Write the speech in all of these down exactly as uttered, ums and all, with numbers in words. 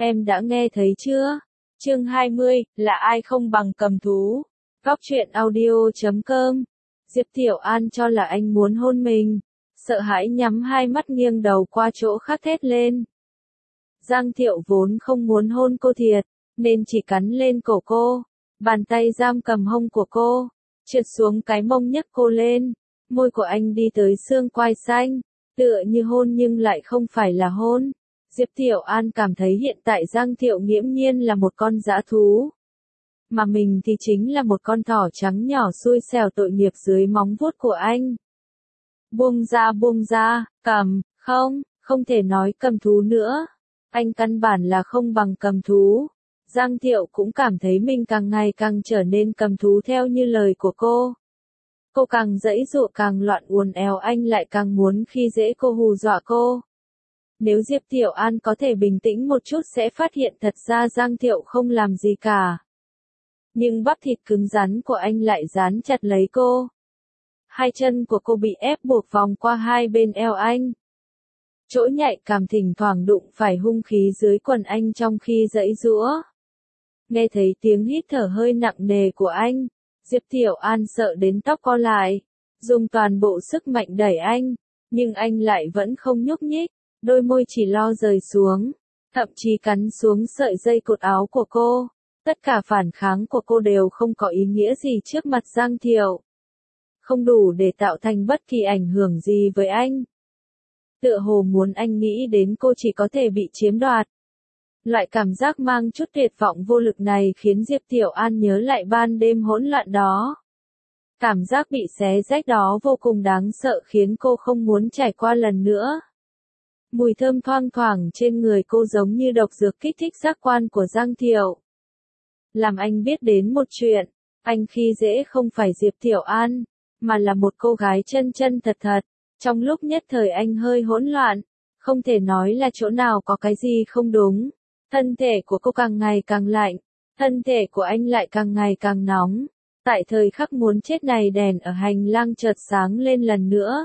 Em đã nghe thấy chưa? Chương hai mươi, là ai không bằng cầm thú. Góc truyện audio chấm com. Diệp Tiểu An cho là anh muốn hôn mình. Sợ hãi nhắm hai mắt nghiêng đầu qua chỗ khác thét lên. Giang Thiệu vốn không muốn hôn cô thiệt, nên chỉ cắn lên cổ cô. Bàn tay giam cầm hông của cô, trượt xuống cái mông nhấc cô lên. Môi của anh đi tới xương quai xanh, tựa như hôn nhưng lại không phải là hôn. Diệp Tiểu An cảm thấy hiện tại Giang Thiệu nghiễm nhiên là một con dã thú. Mà mình thì chính là một con thỏ trắng nhỏ xui xẻo tội nghiệp dưới móng vuốt của anh. Buông ra buông ra, cầm, không, không thể nói cầm thú nữa. Anh căn bản là không bằng cầm thú. Giang Thiệu cũng cảm thấy mình càng ngày càng trở nên cầm thú theo như lời của cô. Cô càng giãy giụa càng loạn uốn éo, anh lại càng muốn khi dễ cô, hù dọa cô. Nếu Diệp Tiểu An có thể bình tĩnh một chút sẽ phát hiện thật ra Giang Thiệu không làm gì cả. Nhưng bắp thịt cứng rắn của anh lại dán chặt lấy cô. Hai chân của cô bị ép buộc vòng qua hai bên eo anh. Chỗ nhạy cảm thỉnh thoảng đụng phải hung khí dưới quần anh trong khi giãy giũa. Nghe thấy tiếng hít thở hơi nặng nề của anh, Diệp Tiểu An sợ đến tóc co lại, dùng toàn bộ sức mạnh đẩy anh, nhưng anh lại vẫn không nhúc nhích, đôi môi chỉ lo rời xuống, thậm chí cắn xuống sợi dây cột áo của cô. Tất cả phản kháng của cô đều không có ý nghĩa gì trước mặt Giang Thiệu. Không đủ để tạo thành bất kỳ ảnh hưởng gì với anh. Tựa hồ muốn anh nghĩ đến cô chỉ có thể bị chiếm đoạt. Loại cảm giác mang chút tuyệt vọng vô lực này khiến Diệp Tiểu An nhớ lại ban đêm hỗn loạn đó. Cảm giác bị xé rách đó vô cùng đáng sợ khiến cô không muốn trải qua lần nữa. Mùi thơm thoang thoảng trên người cô giống như độc dược kích thích giác quan của Giang Thiệu. Làm anh biết đến một chuyện, anh khi dễ không phải Diệp Tiểu An, mà là một cô gái chân chân thật thật. Trong lúc nhất thời anh hơi hỗn loạn, không thể nói là chỗ nào có cái gì không đúng. Thân thể của cô càng ngày càng lạnh, thân thể của anh lại càng ngày càng nóng. Tại thời khắc muốn chết này đèn ở hành lang chợt sáng lên lần nữa.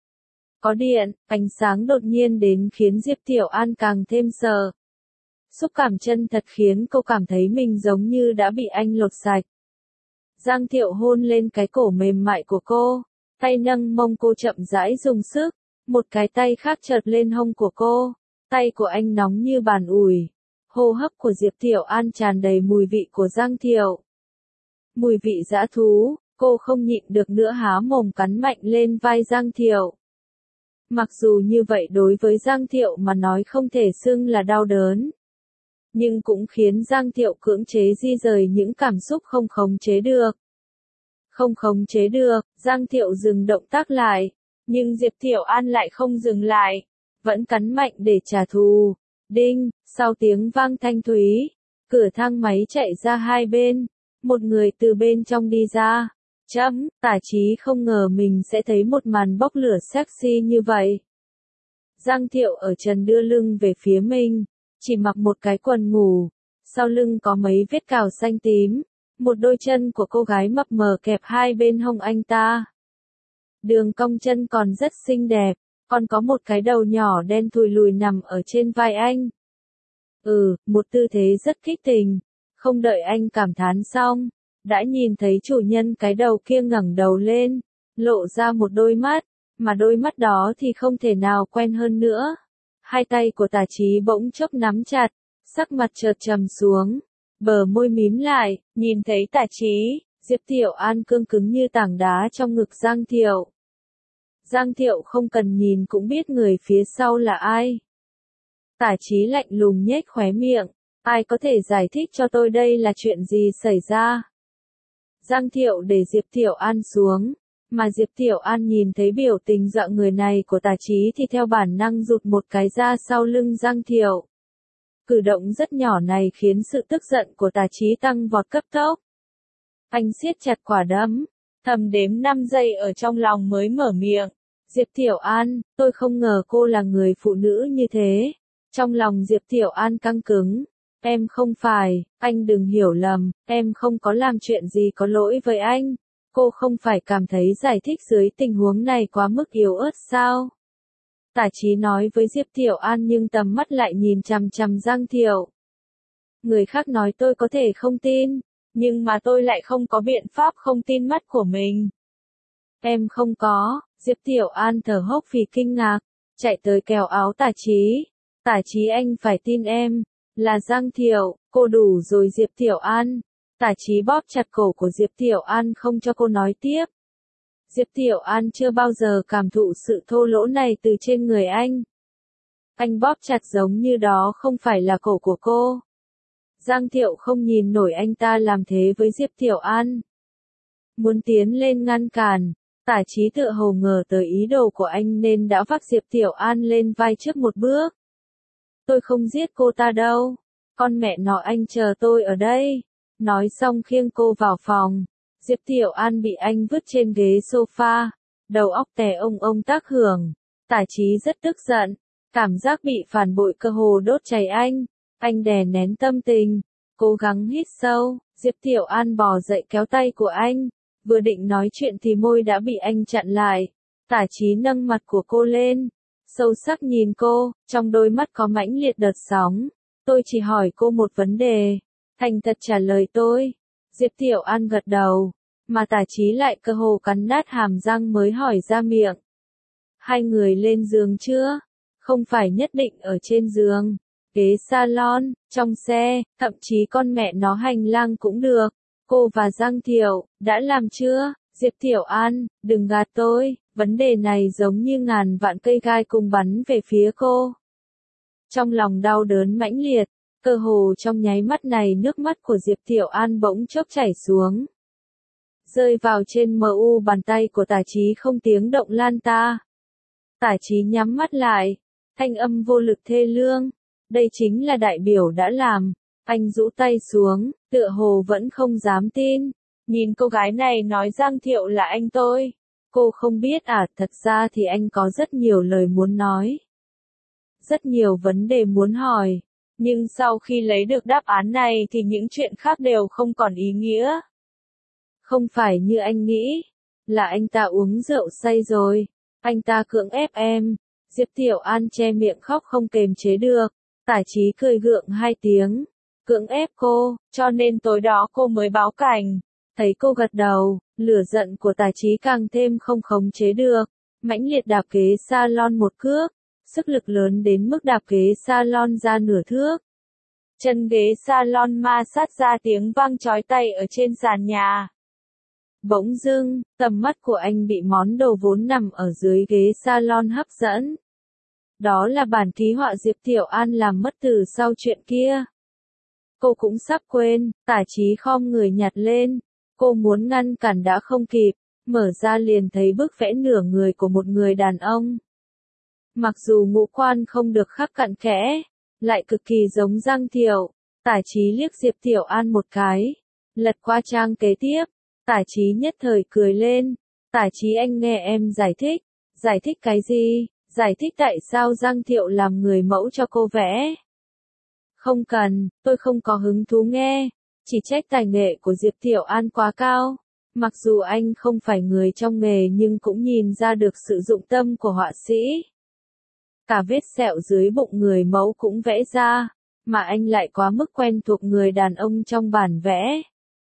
Có điện, ánh sáng đột nhiên đến khiến Diệp Tiểu An càng thêm sợ. Xúc cảm chân thật khiến cô cảm thấy mình giống như đã bị anh lột sạch. Giang Thiệu hôn lên cái cổ mềm mại của cô, tay nâng mông cô chậm rãi dùng sức, một cái tay khác chợt lên hông của cô, tay của anh nóng như bàn ủi. Hô hấp của Diệp Tiểu An tràn đầy mùi vị của Giang Thiệu. Mùi vị dã thú, cô không nhịn được nữa há mồm cắn mạnh lên vai Giang Thiệu. Mặc dù như vậy đối với Giang Thiệu mà nói không thể xưng là đau đớn. Nhưng cũng khiến Giang Thiệu cưỡng chế di rời những cảm xúc không khống chế được. Không khống chế được, Giang Thiệu dừng động tác lại. Nhưng Diệp Tiểu An lại không dừng lại. Vẫn cắn mạnh để trả thù. Đinh, sau tiếng vang thanh thúy, cửa thang máy chạy ra hai bên. Một người từ bên trong đi ra. Chấm, Tả Chí không ngờ mình sẽ thấy một màn bốc lửa sexy như vậy. Giang Thiệu ở trần đưa lưng về phía mình, chỉ mặc một cái quần ngủ, sau lưng có mấy vết cào xanh tím, một đôi chân của cô gái mập mờ kẹp hai bên hông anh ta. Đường cong chân còn rất xinh đẹp, còn có một cái đầu nhỏ đen thùi lùi nằm ở trên vai anh. Ừ, một tư thế rất kích tình, không đợi anh cảm thán xong, đã nhìn thấy chủ nhân cái đầu kia ngẩng đầu lên, lộ ra một đôi mắt, mà đôi mắt đó thì không thể nào quen hơn nữa. Hai tay của Tả Chí bỗng chốc nắm chặt, sắc mặt chợt trầm xuống, bờ môi mím lại, nhìn thấy Tả Chí, Diệp Tiểu An cương cứng như tảng đá trong ngực Giang Thiệu. Giang Thiệu không cần nhìn cũng biết người phía sau là ai. Tả Chí lạnh lùng nhếch khóe miệng, ai có thể giải thích cho tôi đây là chuyện gì xảy ra? Giang Thiệu để Diệp Tiểu An xuống, mà Diệp Tiểu An nhìn thấy biểu tình dọa người này của Tả Chí thì theo bản năng rụt một cái ra sau lưng Giang Thiệu. Cử động rất nhỏ này khiến sự tức giận của Tả Chí tăng vọt cấp tốc. Anh siết chặt quả đấm, thầm đếm năm giây ở trong lòng mới mở miệng. Diệp Tiểu An, tôi không ngờ cô là người phụ nữ như thế. Trong lòng Diệp Tiểu An căng cứng. Em không phải, anh đừng hiểu lầm, em không có làm chuyện gì có lỗi với anh. Cô không phải cảm thấy giải thích dưới tình huống này quá mức yếu ớt sao? Tả Chí nói với Diệp Tiểu An nhưng tầm mắt lại nhìn chằm chằm Giang Thiệu. Người khác nói tôi có thể không tin, nhưng mà tôi lại không có biện pháp không tin mắt của mình. Em không có, Diệp Tiểu An thở hốc vì kinh ngạc, chạy tới kéo áo Tả Chí. Tả Chí anh phải tin em, là Giang Thiệu, cô đủ rồi Diệp Tiểu An. Tả Chí bóp chặt cổ của Diệp Tiểu An không cho cô nói tiếp. Diệp Tiểu An chưa bao giờ cảm thụ sự thô lỗ này từ trên người anh. Anh bóp chặt giống như đó không phải là cổ của cô. Giang Thiệu không nhìn nổi anh ta làm thế với Diệp Tiểu An. Muốn tiến lên ngăn cản, Tả Chí tựa hồ ngờ tới ý đồ của anh nên đã vác Diệp Tiểu An lên vai trước một bước. Tôi không giết cô ta đâu, con mẹ nó anh chờ tôi ở đây. Nói xong khiêng cô vào phòng, Diệp Tiểu An bị anh vứt trên ghế sofa, đầu óc tè ông ông tác hưởng. Tả Chí rất tức giận, cảm giác bị phản bội cơ hồ đốt cháy anh. Anh đè nén tâm tình, cố gắng hít sâu. Diệp Tiểu An bò dậy kéo tay của anh, vừa định nói chuyện thì môi đã bị anh chặn lại. Tả Chí nâng mặt của cô lên, sâu sắc nhìn cô, trong đôi mắt có mãnh liệt đợt sóng. Tôi chỉ hỏi cô một vấn đề, thành thật trả lời tôi. Diệp Tiểu An gật đầu, mà Tả Chí lại cơ hồ cắn nát hàm răng mới hỏi ra miệng. Hai người lên giường chưa? Không phải nhất định ở trên giường, ghế salon, trong xe, thậm chí con mẹ nó hành lang cũng được. Cô và Giang Thiệu, đã làm chưa? Diệp Tiểu An, đừng gạt tôi, vấn đề này giống như ngàn vạn cây gai cùng bắn về phía cô. Trong lòng đau đớn mãnh liệt, cơ hồ trong nháy mắt này nước mắt của Diệp Tiểu An bỗng chốc chảy xuống. Rơi vào trên mờ u bàn tay của Tả Chí không tiếng động lan ta. Tả Chí nhắm mắt lại, thanh âm vô lực thê lương. Đây chính là đại biểu đã làm. Anh rũ tay xuống, tựa hồ vẫn không dám tin. Nhìn cô gái này nói Giang Thiệu là anh tôi. Cô không biết à, thật ra thì anh có rất nhiều lời muốn nói. Rất nhiều vấn đề muốn hỏi. Nhưng sau khi lấy được đáp án này thì những chuyện khác đều không còn ý nghĩa. Không phải như anh nghĩ, là anh ta uống rượu say rồi. Anh ta cưỡng ép em. Diệp Tiểu An che miệng khóc không kềm chế được. Tả Chí cười gượng hai tiếng. Cưỡng ép cô, cho nên tối đó cô mới báo cảnh. Thấy cô gật đầu, lửa giận của Tả Chí càng thêm không khống chế được. Mãnh liệt đạp ghế salon một cước, sức lực lớn đến mức đạp ghế salon ra nửa thước. Chân ghế salon ma sát ra tiếng vang chói tai ở trên sàn nhà. Bỗng dưng, tầm mắt của anh bị món đồ vốn nằm ở dưới ghế salon hấp dẫn. Đó là bản ký họa Diệp Tiểu An làm mất từ sau chuyện kia. Cô cũng sắp quên, Tả Chí khom người nhặt lên. Cô muốn ngăn cản đã không kịp, mở ra liền thấy bức vẽ nửa người của một người đàn ông. Mặc dù ngũ quan không được khắc cặn kẽ, lại cực kỳ giống Giang Thiệu. Tả Chí liếc Diệp Tiểu An một cái, lật qua trang kế tiếp. Tả Chí nhất thời cười lên. Tả Chí anh nghe em giải thích. Giải thích cái gì? Giải thích tại sao Giang Thiệu làm người mẫu cho cô vẽ. Không cần, tôi không có hứng thú nghe. Chỉ trách tài nghệ của Diệp Tiểu An quá cao. Mặc dù anh không phải người trong nghề nhưng cũng nhìn ra được sự dụng tâm của họa sĩ. Cả vết sẹo dưới bụng người mẫu cũng vẽ ra, mà anh lại quá mức quen thuộc người đàn ông trong bản vẽ.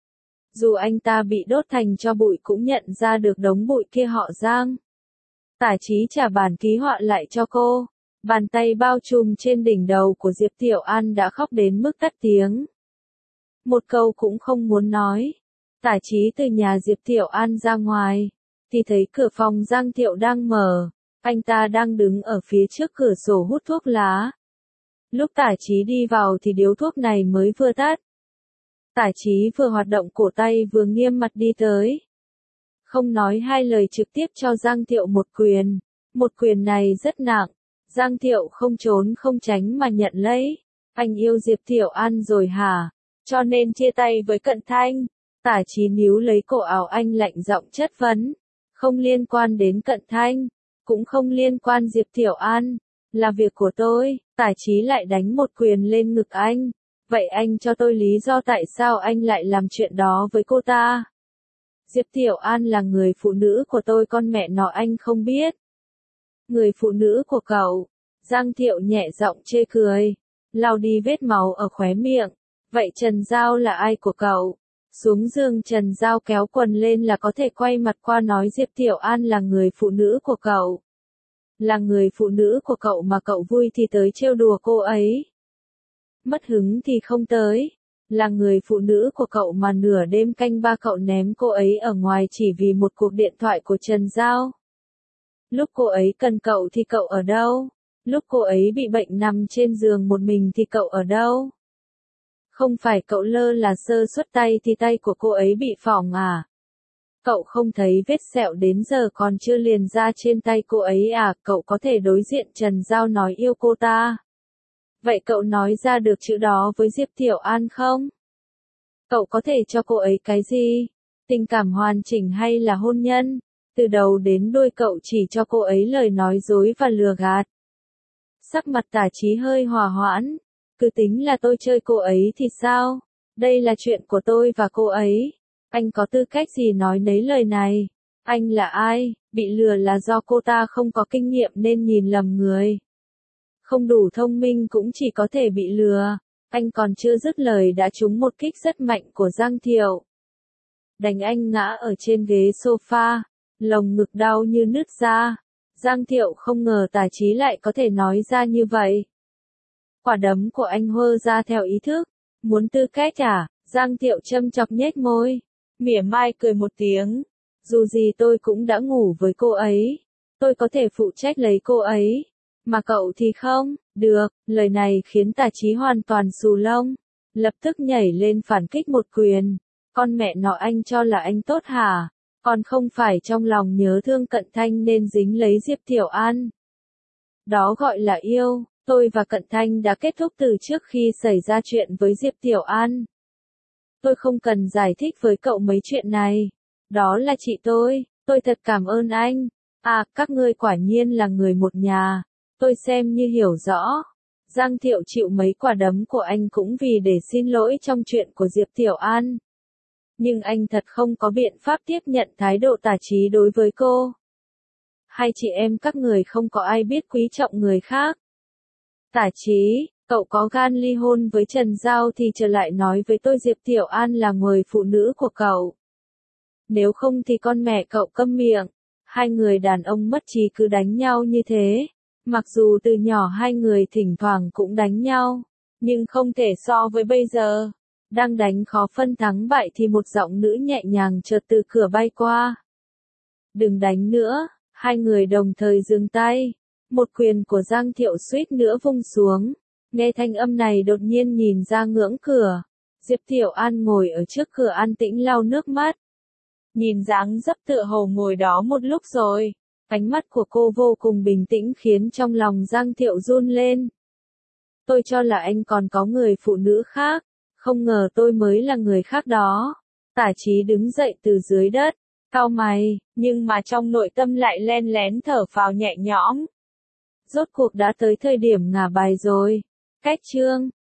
Dù anh ta bị đốt thành tro bụi cũng nhận ra được đống bụi kia họ Giang. Tả Chí trả bản ký họa lại cho cô. Bàn tay bao trùm trên đỉnh đầu của Diệp Tiểu An đã khóc đến mức tắt tiếng. Một câu cũng không muốn nói. Tả Chí từ nhà Diệp Tiểu An ra ngoài, thì thấy cửa phòng Giang Thiệu đang mở. Anh ta đang đứng ở phía trước cửa sổ hút thuốc lá. Lúc Tả Chí đi vào thì điếu thuốc này mới vừa tắt. Tả Chí vừa hoạt động cổ tay vừa nghiêm mặt đi tới. Không nói hai lời trực tiếp cho Giang Thiệu một quyền. Một quyền này rất nặng. Giang Thiệu không trốn không tránh mà nhận lấy. Anh yêu Diệp Tiểu An rồi hả? Cho nên chia tay với Cận Thanh. Tả Chí níu lấy cổ áo anh lạnh giọng chất vấn. Không liên quan đến Cận Thanh. Cũng không liên quan Diệp Tiểu An. Là việc của tôi. Tả Chí lại đánh một quyền lên ngực anh. Vậy anh cho tôi lý do tại sao anh lại làm chuyện đó với cô ta. Diệp Tiểu An là người phụ nữ của tôi, con mẹ nó anh không biết. Người phụ nữ của cậu. Giang Thiệu nhẹ giọng chê cười. Lau đi vết máu ở khóe miệng. Vậy Trần Giao là ai của cậu? Xuống giường Trần Giao kéo quần lên là có thể quay mặt qua nói Diệp Tiểu An là người phụ nữ của cậu. Là người phụ nữ của cậu mà cậu vui thì tới trêu đùa cô ấy. Mất hứng thì không tới. Là người phụ nữ của cậu mà nửa đêm canh ba cậu ném cô ấy ở ngoài chỉ vì một cuộc điện thoại của Trần Giao. Lúc cô ấy cần cậu thì cậu ở đâu? Lúc cô ấy bị bệnh nằm trên giường một mình thì cậu ở đâu? Không phải cậu lơ là sơ suất tay thì tay của cô ấy bị phỏng à? Cậu không thấy vết sẹo đến giờ còn chưa liền ra trên tay cô ấy à? Cậu có thể đối diện Trần Giao nói yêu cô ta. Vậy cậu nói ra được chữ đó với Diệp Tiểu An không? Cậu có thể cho cô ấy cái gì? Tình cảm hoàn chỉnh hay là hôn nhân? Từ đầu đến đuôi cậu chỉ cho cô ấy lời nói dối và lừa gạt. Sắc mặt Tả Chí hơi hòa hoãn. Cứ tính là tôi chơi cô ấy thì sao? Đây là chuyện của tôi và cô ấy. Anh có tư cách gì nói nấy lời này? Anh là ai? Bị lừa là do cô ta không có kinh nghiệm nên nhìn lầm người. Không đủ thông minh cũng chỉ có thể bị lừa. Anh còn chưa dứt lời đã trúng một kích rất mạnh của Giang Thiệu. Đánh anh ngã ở trên ghế sofa, lồng ngực đau như nứt ra. Giang Thiệu không ngờ Tả Chí lại có thể nói ra như vậy. Quả đấm của anh hơ ra theo ý thức. Muốn tư cách à? Giang Thiệu châm chọc nhếch môi. Mỉa mai cười một tiếng. Dù gì tôi cũng đã ngủ với cô ấy. Tôi có thể phụ trách lấy cô ấy. Mà cậu thì không, được, lời này khiến Tả Chí hoàn toàn xù lông. Lập tức nhảy lên phản kích một quyền. Con mẹ nó anh cho là anh tốt hả? Còn không phải trong lòng nhớ thương Cận Thanh nên dính lấy Diệp Tiểu An. Đó gọi là yêu, tôi và Cận Thanh đã kết thúc từ trước khi xảy ra chuyện với Diệp Tiểu An. Tôi không cần giải thích với cậu mấy chuyện này. Đó là chị tôi, tôi thật cảm ơn anh. À, các ngươi quả nhiên là người một nhà. Tôi xem như hiểu rõ. Giang Thiệu chịu mấy quả đấm của anh cũng vì để xin lỗi trong chuyện của Diệp Tiểu An. Nhưng anh thật không có biện pháp tiếp nhận thái độ Tả Chí đối với cô. Hai chị em các người không có ai biết quý trọng người khác. Tả Chí, cậu có gan ly hôn với Trần Giao thì trở lại nói với tôi Diệp Tiểu An là người phụ nữ của cậu. Nếu không thì con mẹ cậu câm miệng. Hai người đàn ông mất trí cứ đánh nhau như thế. Mặc dù từ nhỏ hai người thỉnh thoảng cũng đánh nhau, nhưng không thể so với bây giờ. Đang đánh khó phân thắng bại thì một giọng nữ nhẹ nhàng chợt từ cửa bay qua. Đừng đánh nữa, hai người đồng thời dừng tay. Một quyền của Giang Thiệu suýt nữa vung xuống. Nghe thanh âm này đột nhiên nhìn ra ngưỡng cửa. Diệp Tiểu An ngồi ở trước cửa an tĩnh lau nước mắt. Nhìn dáng dấp tựa hồ ngồi đó một lúc rồi. Ánh mắt của cô vô cùng bình tĩnh khiến trong lòng Giang Thiệu run lên. Tôi cho là anh còn có người phụ nữ khác, không ngờ tôi mới là người khác đó. Tả Chí đứng dậy từ dưới đất, cau mày, nhưng mà trong nội tâm lại len lén thở phào nhẹ nhõm. Rốt cuộc đã tới thời điểm ngả bài rồi. Cách chương